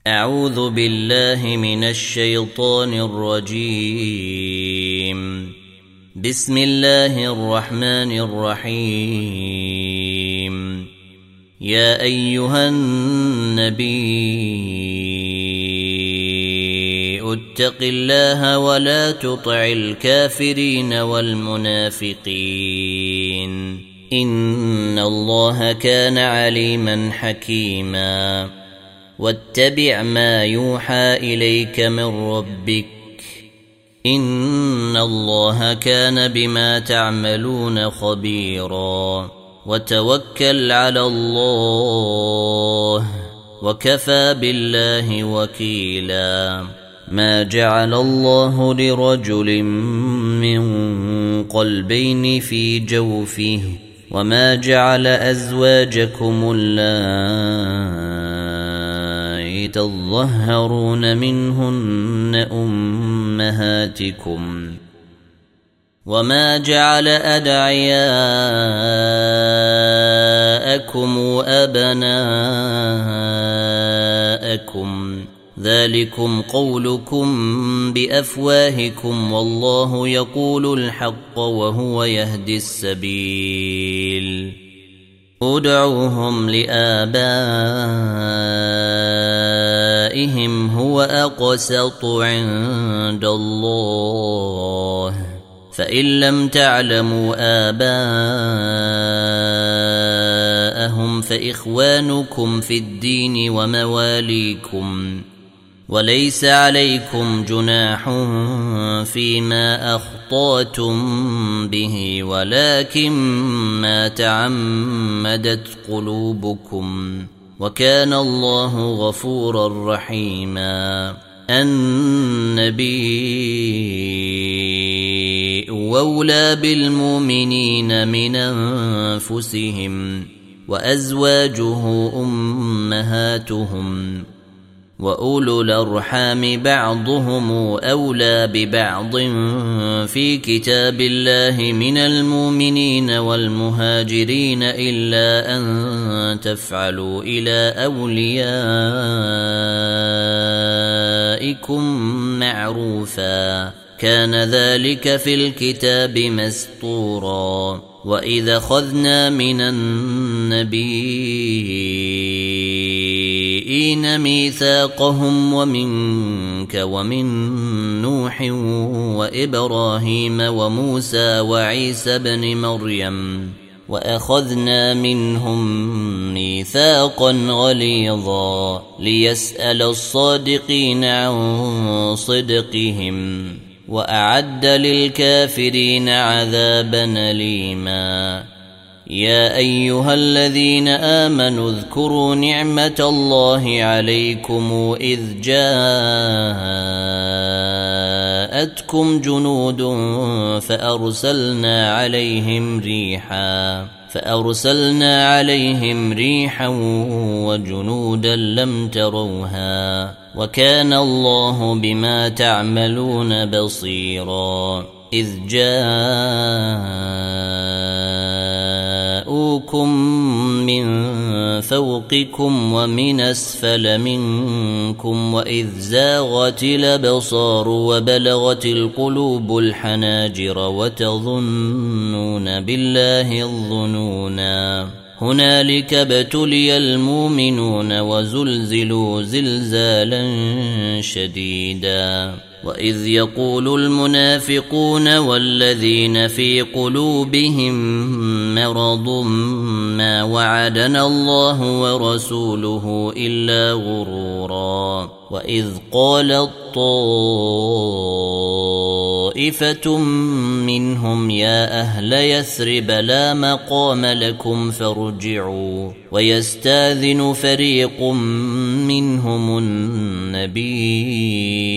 أعوذ بالله من الشيطان الرجيم. بسم الله الرحمن الرحيم. يا أيها النبي اتق الله ولا تطع الكافرين والمنافقين إن الله كان عليما حكيما. واتبع ما يوحى إليك من ربك إن الله كان بما تعملون خبيرا. وتوكل على الله وكفى بالله وكيلا. ما جعل الله لرجل من قلبين في جوفه وما جعل أزواجكم اللائي تظهرون منهن أمهاتكم وما جعل أدعياءكم أبناءكم ذلكم قولكم بأفواهكم والله يقول الحق وهو يهدي السبيل. ادعوهم لآبائهم هو أقسط عند الله فإن لم تعلموا آباءهم فإخوانكم في الدين ومواليكم وليس عليكم جناح فيما أخطأتم به ولكن ما تعمدت قلوبكم وكان الله غفورا رحيما. النبي أولى بالمؤمنين من أنفسهم وأزواجه أمهاتهم وأولو الأرحام بعضهم أولى ببعض في كتاب الله من المؤمنين والمهاجرين إلا أن تفعلوا إلى أوليائكم معروفا كان ذلك في الكتاب مسطورا. وإذا أخذنا من النبيين ميثاقهم ومنك ومن نوح وإبراهيم وموسى وعيسى بن مريم وأخذنا منهم ميثاقا غليظا ليسأل الصادقين عن صدقهم وأعد للكافرين عذابا أليما. يا أيها الذين آمنوا اذكروا نعمة الله عليكم إذ جاءتكم جنود فأرسلنا عليهم ريحا وجنودا لم تروها وكان الله بما تعملون بصيرا. إذ جاءوكم من فوقكم ومن أسفل منكم وإذ زاغت الأبصار وبلغت القلوب الحناجر وتظنون بالله الظنونا هنالك ابتلي المؤمنون وزلزلوا زلزالا شديدا. وإذ يقول المنافقون والذين في قلوبهم مرض ما وعدنا الله ورسوله إلا غرورا. وإذ قالت طائفة منهم يا أهل يثرب لا مقام لكم فارجعوا ويستاذن فريق منهم النبي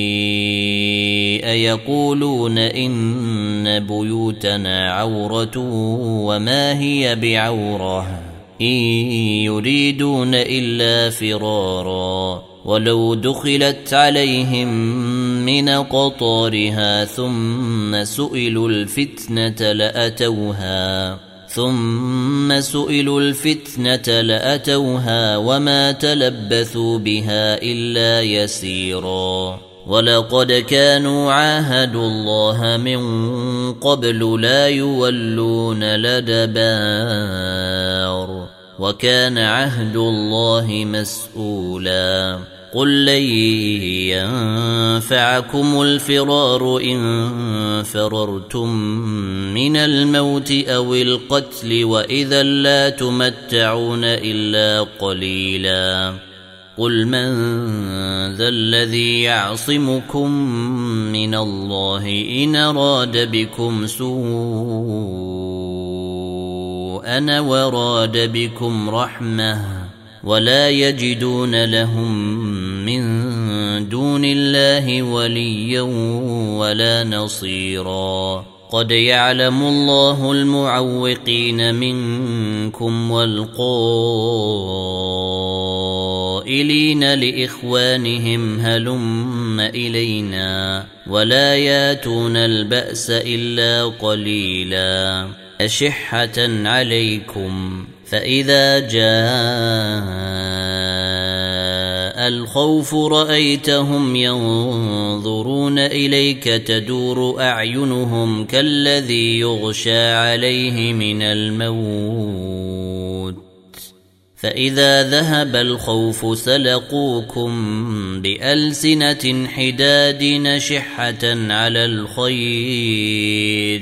يقولون إن بيوتنا عورة وما هي بعورة إن يريدون إلا فرارا ولو دخلت عليهم من قطارها ثم سئلوا الفتنة لأتوها ثم سئلوا الفتنة لأتوها وما تلبثوا بها إلا يسيرا ولقد كانوا عاهدوا الله من قبل لا يولون الأدبار وكان عهد الله مسؤولا قل لن ينفعكم الفرار إن فررتم من الموت أو القتل وإذا لا تمتعون إلا قليلا قل من ذا الذي يعصمكم من الله إن أراد بكم سوءا وراد بكم رحمة ولا يجدون لهم من دون الله وليا ولا نصيرا قد يعلم الله المعوقين منكم والقائلين لإخوانهم هلم إلينا ولا ياتون البأس إلا قليلا أشحة عليكم فإذا جاء الخوف رأيتهم ينظرون إليك تدور أعينهم كالذي يغشى عليه من الموت فإذا ذهب الخوف سلقوكم بألسنة حداد نشحة على الخير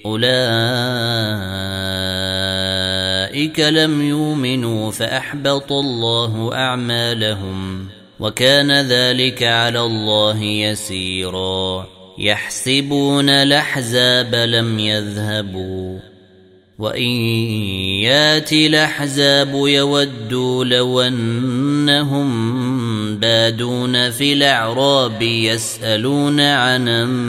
أولئك لم يؤمنوا فأحبط الله أعمالهم وكان ذلك على الله يسيرا يحسبون الأحزاب لم يذهبوا وإن ياتي الأحزاب يودوا لو أنهم بادون في الأعراب يسألون عن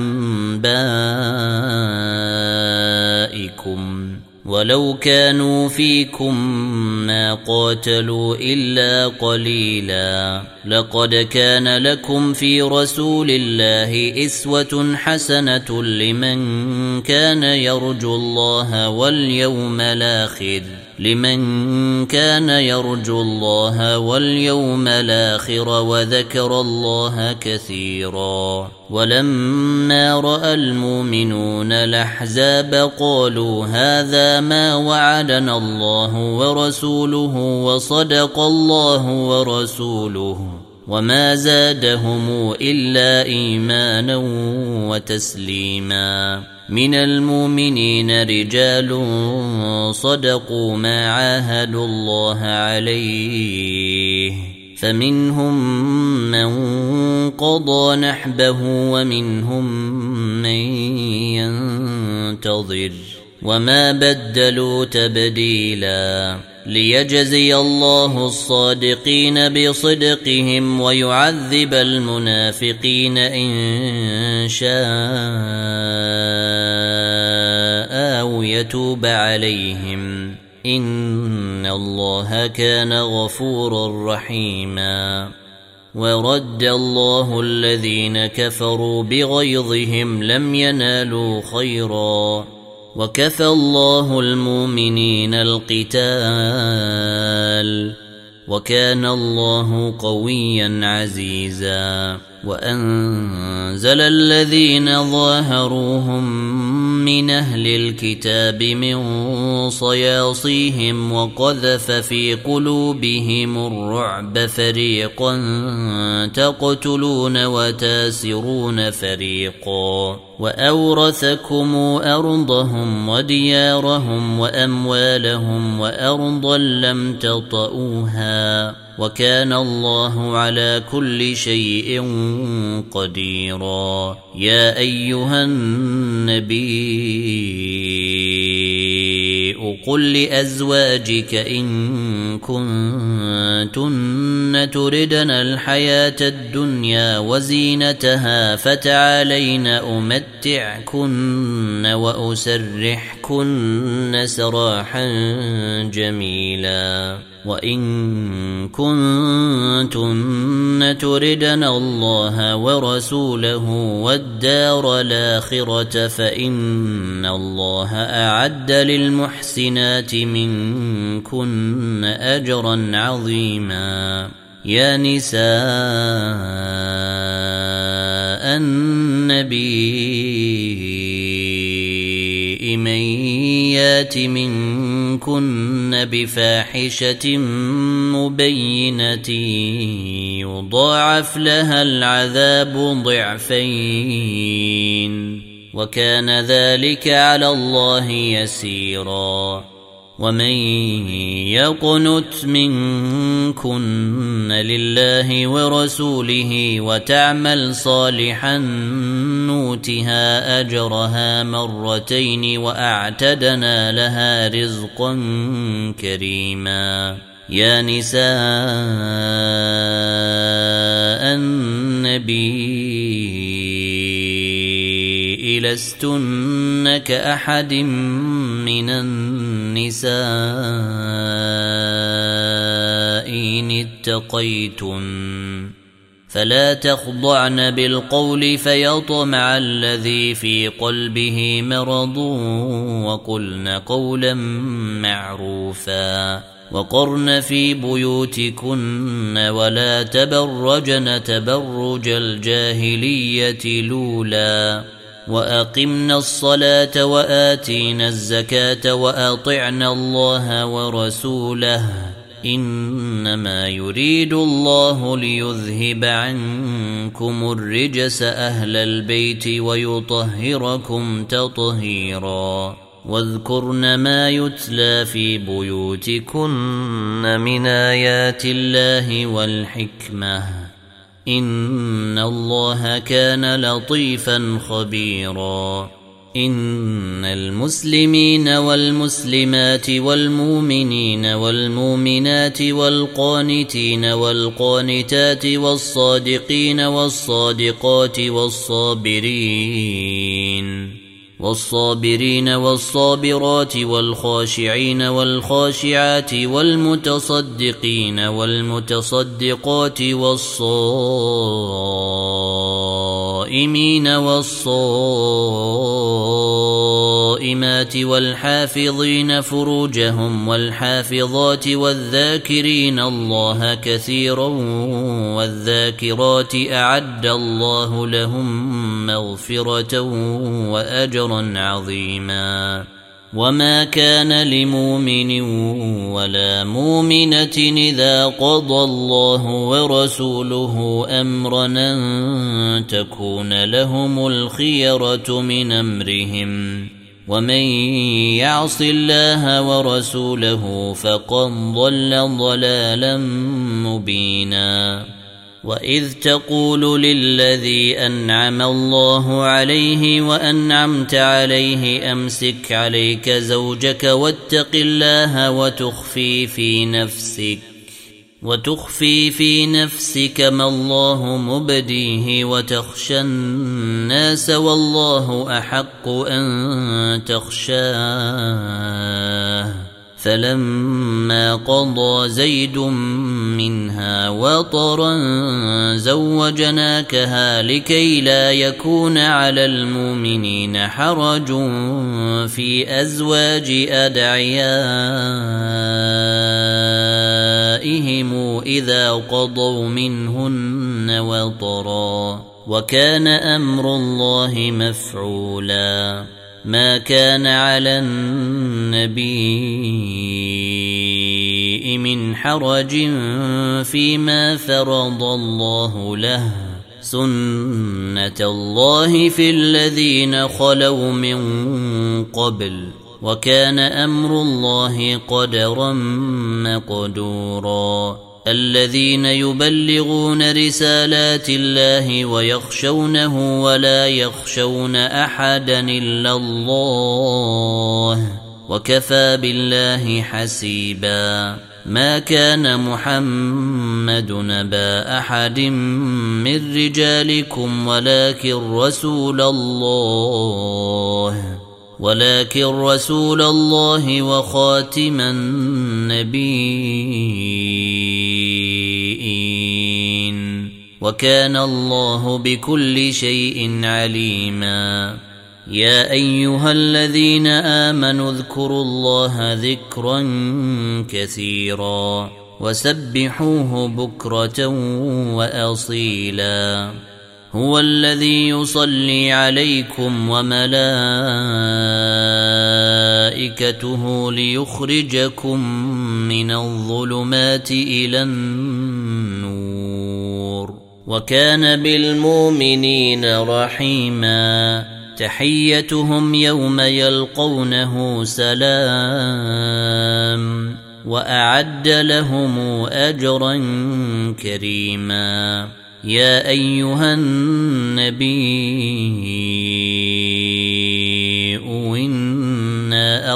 أنبائكم ولو كانوا فيكم ما قاتلوا إلا قليلا لقد كان لكم في رسول الله أسوة حسنة لمن كان يرجو الله واليوم الآخر وذكر الله كثيرا ولما رأى المؤمنون الأحزاب قالوا هذا ما وعدنا الله ورسوله وصدق الله ورسوله وما زادهم إلا إيمانا وتسليما من المؤمنين رجال صدقوا ما عاهدوا الله عليه فمنهم من قضى نحبه ومنهم من ينتظر وما بدلوا تبديلا ليجزي الله الصادقين بصدقهم ويعذب المنافقين إن شاء أو يتوب عليهم إن الله كان غفورا رحيما ورد الله الذين كفروا بغيظهم لم ينالوا خيرا وكفى الله المؤمنين القتال وكان الله قويا عزيزا وأنزل الذين ظاهروهم من أهل الكتاب من صياصيهم وقذف في قلوبهم الرعب فريقا تقتلون وتاسرون فريقا وأورثكم أرضهم وديارهم وأموالهم وأرضا لم تطئوها وكان الله على كل شيء قديرا يا أيها النبي قل لأزواجك إن كنتن تردن الحياة الدنيا وزينتها فتعالين أمتعكن وأسرحكن سراحا جميلا وإن كنتن كن تردن الله ورسوله والدار الآخرة فإن الله أعد للمحسنات منكن أجرا عظيما. يا نساء النبي من يات منكن بفاحشة مبينة يضاعف لها العذاب ضعفين وكان ذلك على الله يسيرا. ومن يقنت منكن لله ورسوله وتعمل صالحا نوتها أجرها مرتين وأعتدنا لها رزقا كريما. يا نساء النبي لستن كأحد من النساء إن اتقيتن فلا تخضعن بالقول فيطمع الذي في قلبه مرض وقلن قولا معروفا. وقرن في بيوتكن ولا تبرجن تبرج الجاهلية الأولى وأقمنا الصلاة وآتينا الزكاة وأطعنا الله ورسوله إنما يريد الله ليذهب عنكم الرجس أهل البيت ويطهركم تطهيرا. واذكرن ما يتلى في بيوتكن من آيات الله والحكمة إن الله كان لطيفا خبيرا. إن المسلمين والمسلمات والمؤمنين والمؤمنات والقانتين والقانتات والصادقين والصادقات والصابرين والصابرات والخاشعين والخاشعات والمتصدقين والمتصدقات والصائمين والصائمات والحافظين فروجهم والحافظات والذاكرين الله كثيرا والذاكرات أعد الله لهم مغفرة وأجرا عظيما. وما كان لمؤمن ولا مؤمنة إذا قضى الله ورسوله أمرا أن تكون لهم الخيرة من أمرهم ومن يعص الله ورسوله فقد ضل ضلالا مبينا. وإذ تقول للذي أنعم الله عليه وأنعمت عليه أمسك عليك زوجك واتق الله وتخفي في نفسك ما الله مبديه وتخشى الناس والله أحق أن تخشاه. فلما قضى زيد منها وطرا زوجناكها لكي لا يكون على المؤمنين حرج في أزواج أدعيائهم إذا قضوا منهن وطرا وكان أمر الله مفعولا. ما كان على النبي من حرج فيما فرض الله له سنة الله في الذين خلوا من قبل وكان أمر الله قدرا مقدورا. الذين يبلغون رسالات الله ويخشونه ولا يخشون أحدا إلا الله وكفى بالله حسيبا. ما كان محمد نبا أحد من رجالكم ولكن رسول الله وخاتم النبيين. وكان الله بكل شيء عليما. يا أيها الذين آمنوا اذكروا الله ذكرا كثيرا وسبحوه بكرة وأصيلا. هو الذي يصلي عليكم وملائكته ليخرجكم من الظلمات إلى النور وكان بالمؤمنين رحيما. تحيتهم يوم يلقونه سلام وأعد لهم أجرا كريما. يا أيها النبي إنا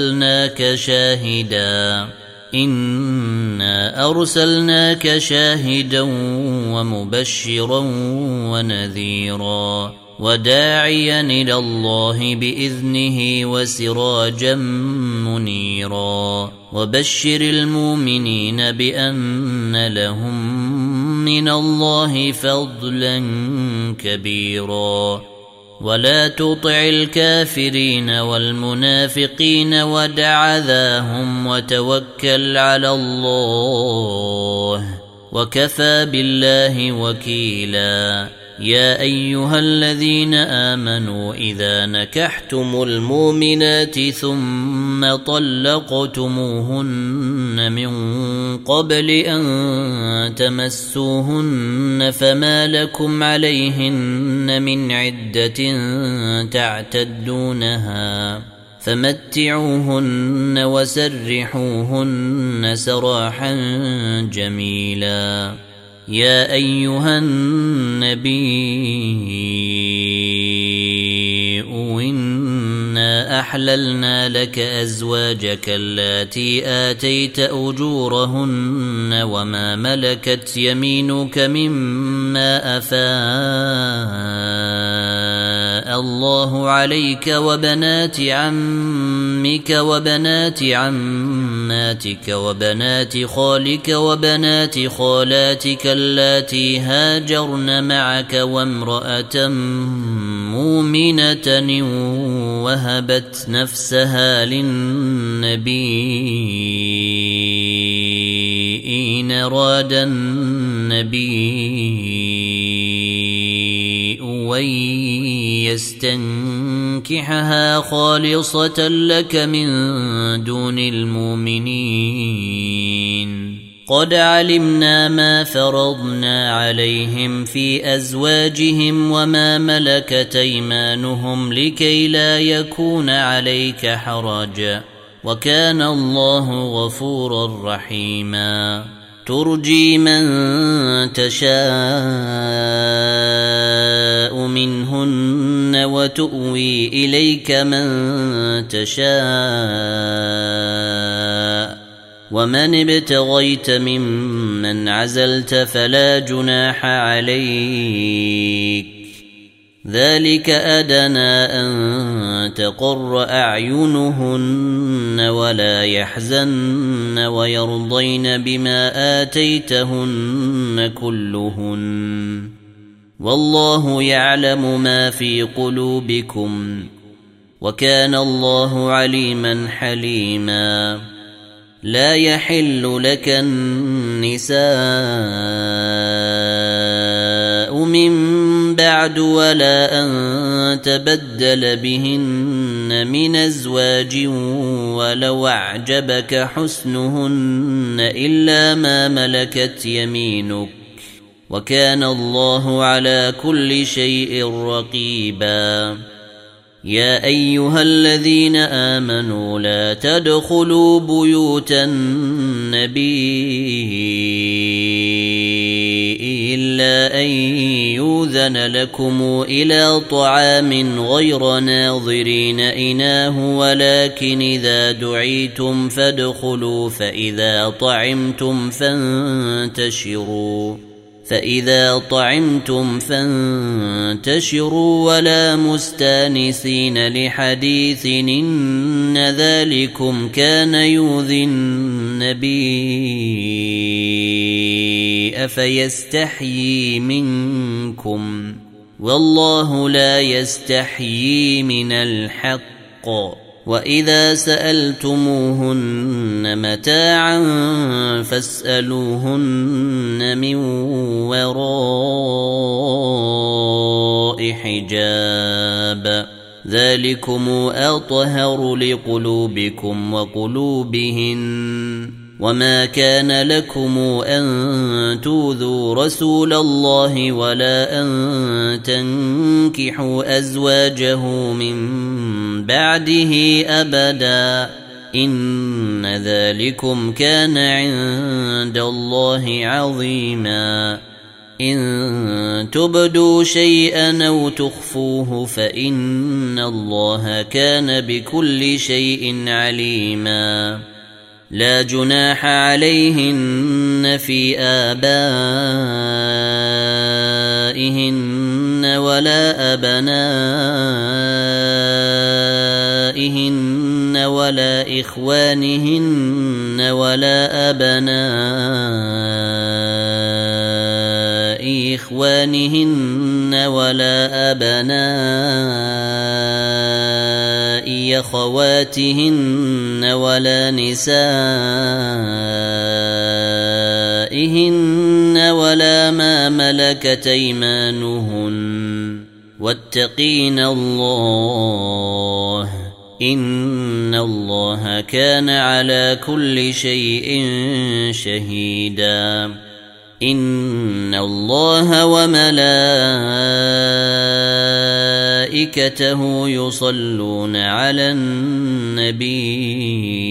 أرسلناك شاهدا ومبشرا ونذيرا وداعيا إلى الله بإذنه وسراجا منيرا. وبشر المؤمنين بأن لهم من الله فضلا كبيرا. ولا تطع الكافرين والمنافقين ودع ذاهم وتوكل على الله وكفى بالله وكيلا. يا أيها الذين آمنوا إذا نكحتم المؤمنات ثم طلقتموهن من قبل أن تمسوهن فما لكم عليهن من عدة تعتدونها فمتعوهن وسرحوهن سراحا جميلا. يا أيها النبي إنا أحللنا لك أزواجك اللاتي آتيت أجورهن وما ملكت يمينك مما أفاء الله عليك وبنات عمك وبنات عماتك وبنات خالك وبنات خالاتك اللاتي هاجرن معك وامرأة مؤمنة وهبت نفسها للنبي إن أراد النبي أن يستنكحها خالصة لك من دون المؤمنين. قد علمنا ما فرضنا عليهم في أزواجهم وما ملكت أيمانهم لكي لا يكون عليك حرج وكان الله غفورا رحيما. ترجي من تشاء منهن وتؤوي إليك من تشاء ومن ابتغيت ممن عزلت فلا جناح عليك. ذلك أدنى أن تقر أعينهن ولا يحزن ويرضين بما آتيتهن كلهن والله يعلم ما في قلوبكم وكان الله عليما حليما. لا يحل لك النساء من بعد ولا أن تبدل بهن من أزواج ولو أعجبك حسنهن إلا ما ملكت يمينك وكان الله على كل شيء رقيبا. يا أيها الذين آمنوا لا تدخلوا بيوت النبي إلا أن يؤذن لكم إلى طعام غير ناظرين إناه ولكن إذا دعيتم فادخلوا فإذا طعمتم فانتشروا فإذا طعمتم فانتشروا ولا مستانسين لحديث إن ذلكم كان يؤذي النبي فيستحيي منكم والله لا يستحيي من الحق وإذا سألتموهن متاعا فاسألوهن من وراء حجاب ذلكم أطهر لقلوبكم وقلوبهن وما كان لكم أن تؤذوا رسول الله ولا أن تنكحوا أزواجه من بعده أبدا إن ذلكم كان عند الله عظيما إن تبدوا شيئا أو تخفوه فإن الله كان بكل شيء عليما لا جناح عليهن في آبائهن ولا أبنائهن ولا إخوانهن ولا أبناء إخوانهن ولا أبناء أخواتهن ولا نسائهن ولا ما ملكت أيمانهن واتقين الله إن الله كان على كل شيء شهيدا إن الله وملائكته يصلون على النبي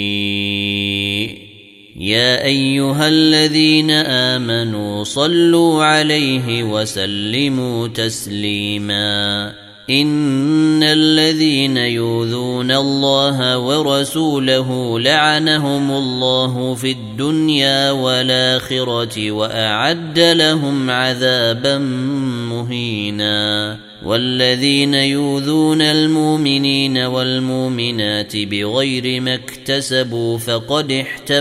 يا أيها الذين آمنوا صلوا عليه وسلموا تسليما إن الذين يؤذون الله ورسوله لعنهم الله في الدنيا والآخرة وأعد لهم عذابا مهينا والذين يؤذون المؤمنين والمؤمنات بغير ما اكتسبوا فقد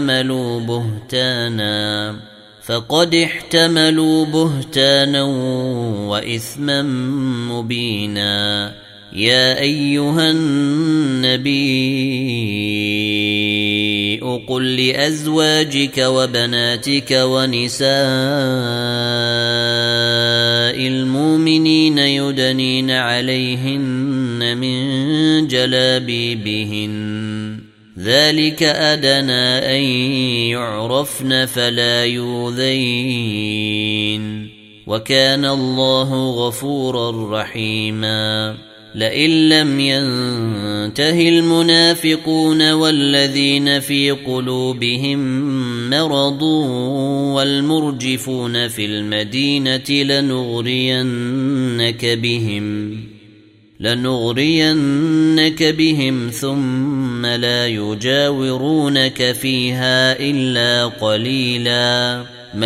احتملوا بهتانا وإثما مبينا يا أيها النبي قل لأزواجك وبناتك ونساء المؤمنين يدنين عليهن من جلابيبهن ذلك أدنى أن يعرفن فلا يؤذين وكان الله غفورا رحيما لئن لم ينته المنافقون والذين في قلوبهم مرض والمرجفون في المدينة لنغرينك بهم ثم لا يجاورونك فيها إلا قليلا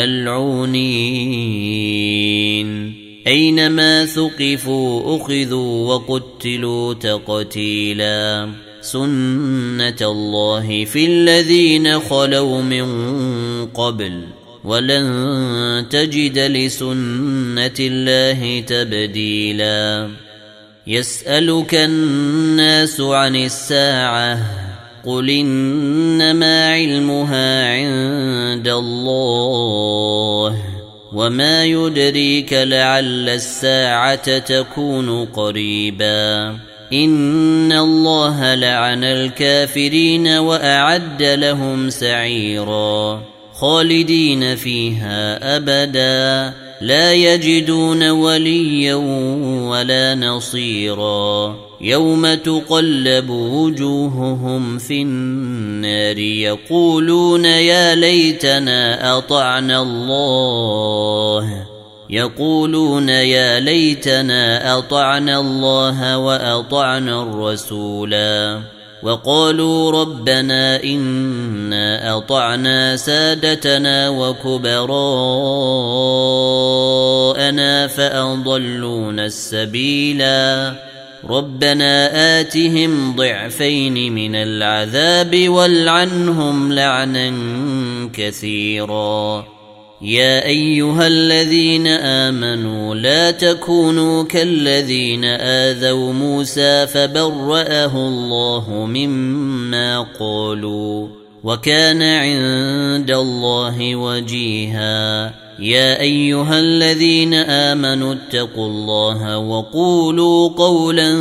ملعونين أينما ثقفوا أخذوا وقتلوا تقتيلا سنة الله في الذين خلوا من قبل ولن تجد لسنة الله تبديلا يسألك الناس عن الساعة قل إنما علمها عند الله وما يدريك لعل الساعة تكون قريبا إن الله لعن الكافرين وأعد لهم سعيرا خالدين فيها أبدا لا يجدون وليا ولا نصيرا يوم تقلب وجوههم في النار يقولون يا ليتنا أطعنا الله وأطعنا الرسولا وقالوا ربنا إنا أطعنا سادتنا وكبراءنا فأضلونا السبيلا ربنا آتهم ضعفين من العذاب والعنهم لعنا كثيرا يا أيها الذين آمنوا لا تكونوا كالذين آذوا موسى فبرأه الله مما قالوا وكان عند الله وجيها يا أيها الذين آمنوا اتقوا الله وقولوا قولا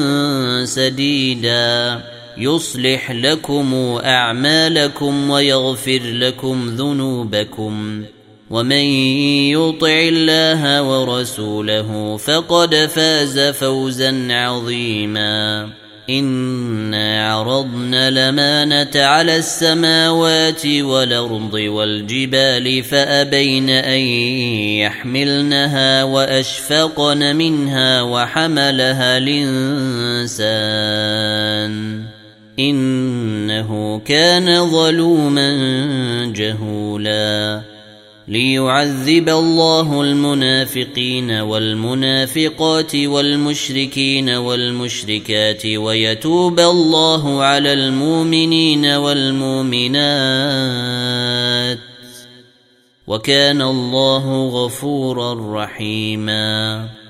سديدا يصلح لكم أعمالكم ويغفر لكم ذنوبكم ومن يطع الله ورسوله فقد فاز فوزا عظيما إنا عرضنا الأمانة على السماوات والأرض والجبال فأبين أن يحملنها وأشفقن منها وحملها الإنسان إنه كان ظلوما جهولا ليعذب الله المنافقين والمنافقات والمشركين والمشركات ويتوب الله على المؤمنين والمؤمنات وكان الله غفورا رحيما